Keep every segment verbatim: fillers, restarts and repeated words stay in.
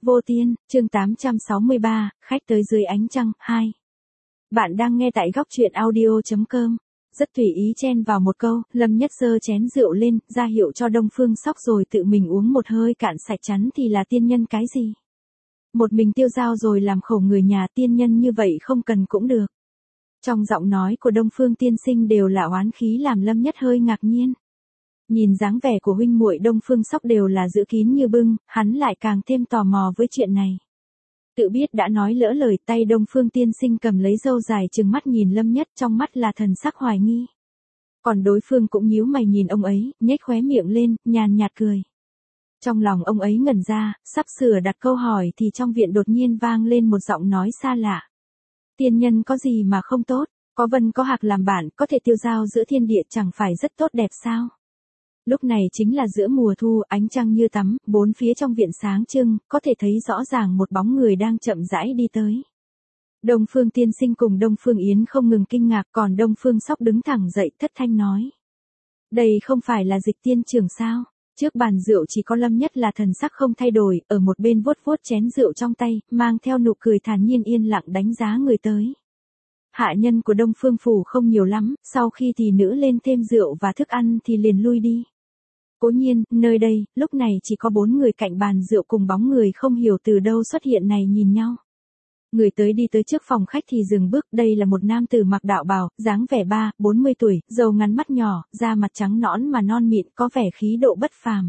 Vô Tiên, chương tám trăm sáu mươi ba, khách tới dưới ánh trăng, hai. Bạn đang nghe tại góc truyện audio chấm com. Rất tùy ý chen vào một câu, Lâm Nhất giơ chén rượu lên, ra hiệu cho Đông Phương Sóc rồi tự mình uống một hơi cạn sạch. Chắn thì là tiên nhân cái gì? Một mình tiêu dao rồi làm khổ người nhà, tiên nhân như vậy không cần cũng được. Trong giọng nói của Đông Phương tiên sinh đều là oán khí làm Lâm Nhất hơi ngạc nhiên. Nhìn dáng vẻ của huynh muội Đông Phương Sóc đều là giữ kín như bưng, hắn lại càng thêm tò mò với chuyện này. Tự biết đã nói lỡ lời, tay Đông Phương tiên sinh cầm lấy râu dài trừng mắt nhìn Lâm Nhất, trong mắt là thần sắc hoài nghi. Còn đối phương cũng nhíu mày nhìn ông ấy, nhếch khóe miệng lên, nhàn nhạt cười. Trong lòng ông ấy ngẩn ra, sắp sửa đặt câu hỏi thì trong viện đột nhiên vang lên một giọng nói xa lạ. Tiên nhân có gì mà không tốt, có Vân có Hạc làm bạn, có thể tiêu dao giữa thiên địa, chẳng phải rất tốt đẹp sao? Lúc này chính là giữa mùa thu, ánh trăng như tắm, bốn phía trong viện sáng trưng, có thể thấy rõ ràng một bóng người đang chậm rãi đi tới. Đông Phương tiên sinh cùng Đông Phương Yến không ngừng kinh ngạc, còn Đông Phương Sóc đứng thẳng dậy thất thanh nói. Đây không phải là Dịch tiên trưởng sao? Trước bàn rượu chỉ có Lâm Nhất là thần sắc không thay đổi, ở một bên vuốt vuốt chén rượu trong tay, mang theo nụ cười thản nhiên yên lặng đánh giá người tới. Hạ nhân của Đông Phương phủ không nhiều lắm, sau khi thì nữ lên thêm rượu và thức ăn thì liền lui đi. Cố nhiên, nơi đây, lúc này chỉ có bốn người cạnh bàn rượu cùng bóng người không hiểu từ đâu xuất hiện này nhìn nhau. Người tới đi tới trước phòng khách thì dừng bước, đây là một nam tử mặc đạo bào, dáng vẻ ba, bốn mươi tuổi, râu ngắn mắt nhỏ, da mặt trắng nõn mà non mịn, có vẻ khí độ bất phàm.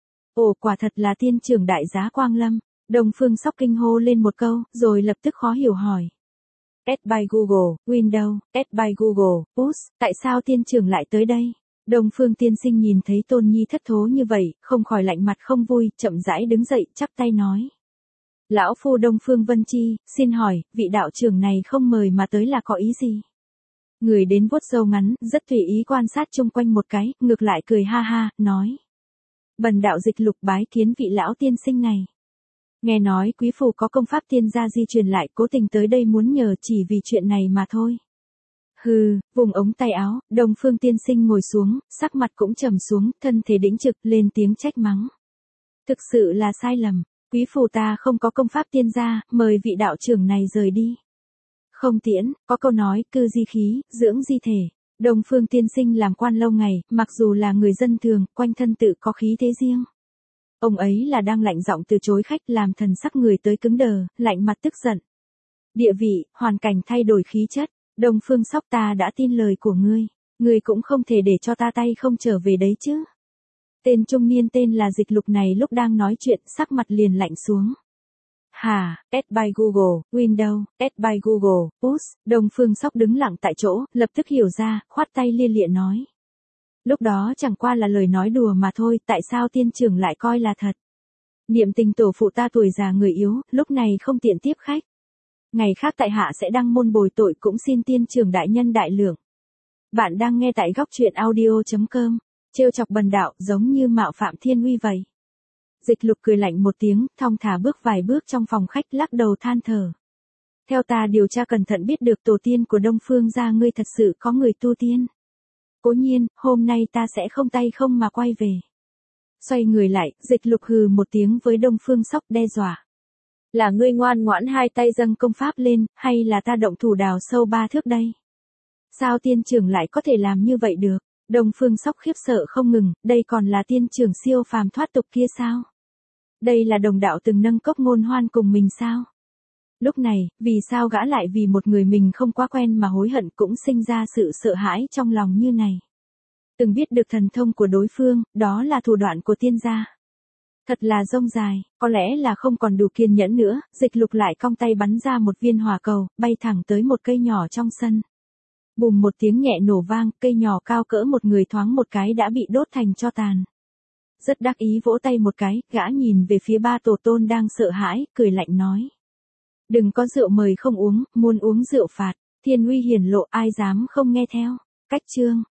Ồ, quả thật là tiên trưởng đại giá Quang Lâm. Đông Phương Sóc kinh hô lên một câu, rồi lập tức khó hiểu hỏi. Add by Google, Windows, add by Google, Push, tại sao tiên trưởng lại tới đây? Đông Phương tiên sinh nhìn thấy Tôn Nhi thất thố như vậy, không khỏi lạnh mặt không vui, chậm rãi đứng dậy, chắp tay nói. Lão phu Đông Phương Vân Chi, xin hỏi, vị đạo trưởng này không mời mà tới là có ý gì? Người đến vuốt râu ngắn, rất tùy ý quan sát chung quanh một cái, ngược lại cười ha ha, nói. Bần đạo Dịch Lục bái kiến vị lão tiên sinh này. Nghe nói quý phủ có công pháp tiên gia di truyền lại, cố tình tới đây muốn nhờ chỉ vì chuyện này mà thôi. Hừ, vùng ống tay áo, Đông Phương tiên sinh ngồi xuống, sắc mặt cũng trầm xuống, thân thể đĩnh trực, lên tiếng trách mắng. Thực sự là sai lầm, quý phủ ta không có công pháp tiên gia, mời vị đạo trưởng này rời đi. Không tiễn, có câu nói, cư di khí, dưỡng di thể. Đông Phương tiên sinh làm quan lâu ngày, mặc dù là người dân thường, quanh thân tự có khí thế riêng. Ông ấy là đang lạnh giọng từ chối khách, làm thần sắc người tới cứng đờ, lạnh mặt tức giận. Địa vị, hoàn cảnh thay đổi khí chất. Đông Phương Sóc, ta đã tin lời của ngươi, ngươi cũng không thể để cho ta tay không trở về đấy chứ. Tên trung niên tên là Dịch Lục này lúc đang nói chuyện, sắc mặt liền lạnh xuống. Hà, add by Google, Windows, add by Google, Push, Đông Phương Sóc đứng lặng tại chỗ, lập tức hiểu ra, khoát tay lia lịa nói. Lúc đó chẳng qua là lời nói đùa mà thôi, tại sao tiên trưởng lại coi là thật? Niệm tình tổ phụ ta tuổi già người yếu, lúc này không tiện tiếp khách. Ngày khác tại hạ sẽ đăng môn bồi tội, cũng xin tiên trưởng đại nhân đại lượng. Bạn đang nghe tại góc truyện audio chấm com, trêu chọc bần đạo giống như mạo phạm thiên uy vậy. Dịch Lục cười lạnh một tiếng, thong thả bước vài bước trong phòng khách, lắc đầu than thở. Theo ta điều tra cẩn thận biết được tổ tiên của Đông Phương gia ngươi thật sự có người tu tiên. Cố nhiên, hôm nay ta sẽ không tay không mà quay về. Xoay người lại, Dịch Lục hừ một tiếng với Đông Phương Sóc đe dọa. Là ngươi ngoan ngoãn hai tay dâng công pháp lên, hay là ta động thủ đào sâu ba thước đây? Sao tiên trưởng lại có thể làm như vậy được? Đông Phương Sóc khiếp sợ không ngừng, đây còn là tiên trưởng siêu phàm thoát tục kia sao? Đây là đồng đạo từng nâng cốc ngôn hoan cùng mình sao? Lúc này, vì sao gã lại vì một người mình không quá quen mà hối hận, cũng sinh ra sự sợ hãi trong lòng như này? Từng biết được thần thông của đối phương, đó là thủ đoạn của tiên gia. Thật là rông dài, có lẽ là không còn đủ kiên nhẫn nữa, Dịch Lục lại cong tay bắn ra một viên hỏa cầu, bay thẳng tới một cây nhỏ trong sân. Bùm một tiếng nhẹ nổ vang, cây nhỏ cao cỡ một người thoáng một cái đã bị đốt thành tro tàn. Rất đắc ý vỗ tay một cái, gã nhìn về phía ba tổ tôn đang sợ hãi, cười lạnh nói. Đừng có rượu mời không uống, muốn uống rượu phạt, thiên uy hiển lộ, ai dám không nghe theo. Cách chương